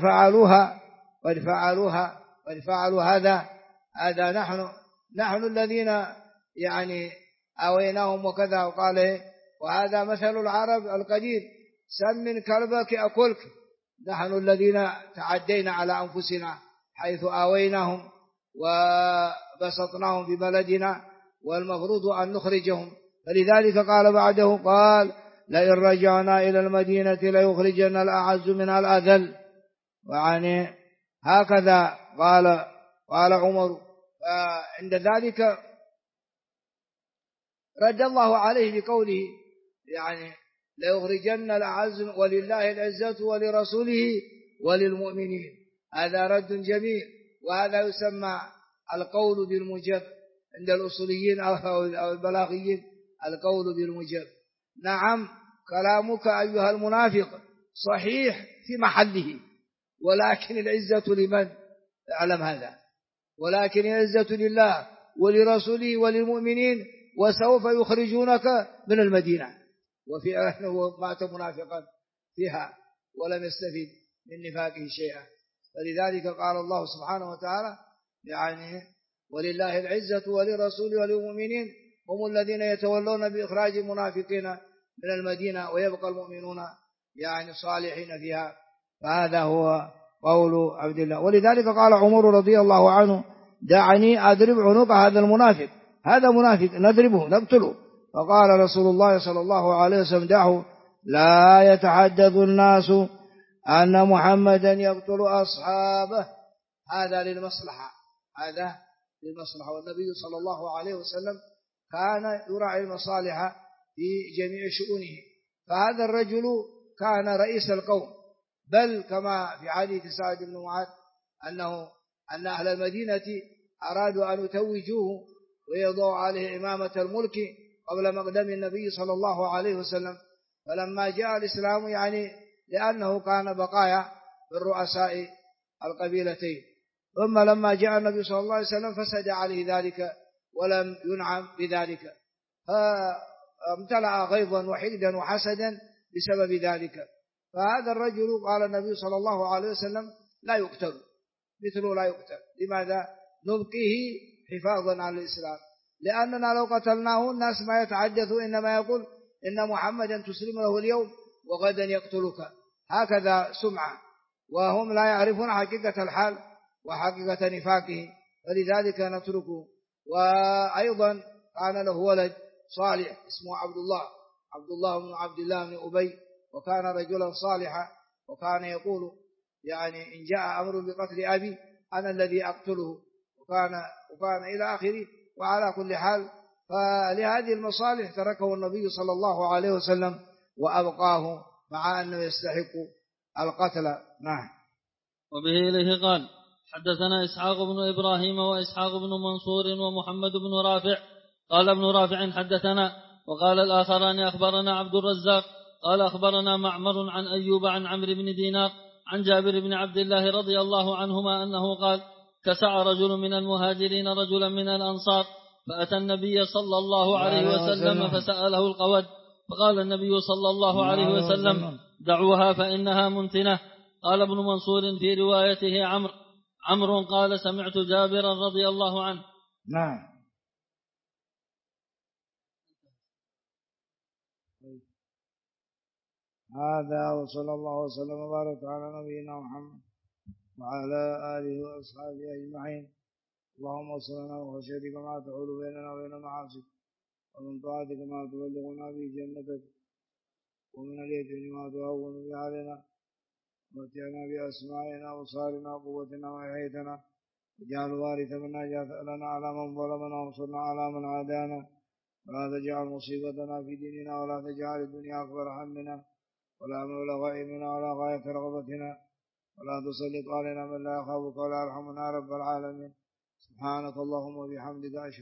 فعلوا هذا نحن الذين يعني آويناهم وكذا. وقال وهذا مثل العرب القديم سمن كلبك أكلك، نحن الذين تعدينا على أنفسنا حيث آويناهم وبسطناهم في بلدنا، والمفروض أن نخرجهم. فلذلك قال بعده قال لئن رجعنا إلى المدينة ليخرجن الأعز منها الأذل، يعني هكذا قال عمر. عند ذلك رد الله عليه بقوله يعني ليخرجن الأعز ولله العزة ولرسوله وللمؤمنين، هذا رد جميل، وهذا يسمى القول بالموجب عند الأصوليين أو البلاغيين، القول بالموجب. نعم كلامك أيها المنافق صحيح في محله، ولكن العزة لمن؟ اعلم هذا، ولكن العزة لله ولرسوله وللمؤمنين، وسوف يخرجونك من المدينة. وفي هو مات منافقا فيها ولم يستفيد من نفاقه شيئا. فلذلك قال الله سبحانه وتعالى يعني ولله العزة ولرسوله وللمؤمنين هم الذين يتولون بإخراج المنافقين من المدينة ويبقى المؤمنون يعني صالحين فيها. فهذا هو قول عبد الله. ولذلك قال عمر رضي الله عنه دعني أضرب عنق هذا المنافق، هذا منافق نضربه نقتله. فقال رسول الله صلى الله عليه وسلم دعه لا يتحدث الناس أن محمدا يقتل أصحابه، هذا للمصلحة، والنبي صلى الله عليه وسلم كان يراعي المصالح في جميع شؤونه. فهذا الرجل كان رئيس القوم، بل كما في حديث سعد بن معاذ أن أهل المدينة أرادوا أن يتوجوه ويضعوا عليه إمامة الملك قبل مقدم النبي صلى الله عليه وسلم. فلما جاء الإسلام يعني لأنه كان بقايا من رؤساء القبيلتين، ثم لما جاء النبي صلى الله عليه وسلم فسد عليه ذلك ولم ينعم بذلك، فامتلأ غيظا وحقدا وحسدا بسبب ذلك. فهذا الرجل قال النبي صلى الله عليه وسلم لا يقتل، مثله لا يقتل. لماذا؟ نبقيه حفاظا على الإسلام، لأننا لو قتلناه الناس ما يتحدثوا إنما يقول إن محمدا تسلم له اليوم وغدا يقتلك، هكذا سمعة، وهم لا يعرفون حقيقة الحال وحقيقة نفاقه، فلذلك نتركه. وأيضا كان له ولد صالح اسمه عبد الله بن عبد الله بن أبي، وكان رجلا صالحا، وكان يقول يعني إن جاء أمر بقتل أبي أنا الذي أقتله، وكان إلى آخره. وعلى كل حال فلهذه المصالح تركه النبي صلى الله عليه وسلم وأبقاه مع أنه يستحق القتل. نعم. وبه إليه قال حدثنا إسحاق بن إبراهيم وإسحاق بن منصور ومحمد بن رافع. قال ابن رافع حدثنا، وقال الآخران أخبرنا عبد الرزاق قال أخبرنا معمر عن أيوب عن عمرو بن دينار عن جابر بن عبد الله رضي الله عنهما أنه قال كسع رجل من المهاجرين رجلا من الأنصار فأتى النبي صلى الله عليه وسلم فسأله القود، فقال النبي صلى الله عليه وسلم دعوها فإنها منتنة. قال ابن منصور في روايته عمرو قال سمعت جابرا رضي الله عنه. نعم. هذا وصلى الله وسلم وبارك على نبينا محمد وعلى آله وأصحابه أجمعين. اللهم وصلنا وخشيتك ما تحول بيننا وبين معاصيك، ومن طاعتك ما تبلغنا به جنتك، ومن اليقين ما تهون به علينا، ومتعنا بأسمائنا وصارنا وقوتنا وحيتنا، واجعل الوارث منا جاثألنا على من ظلمنا وانصرنا على من عادانا، ولا تجعل مصيبتنا في ديننا، ولا تجعل الدنيا أكبر همنا ولا مبلغ علمنا ولا غاية رغبتنا، ولا تسلط علينا من لا يخافك ولا يرحمنا رب العالمين. سبحانك اللهم وبحمدك.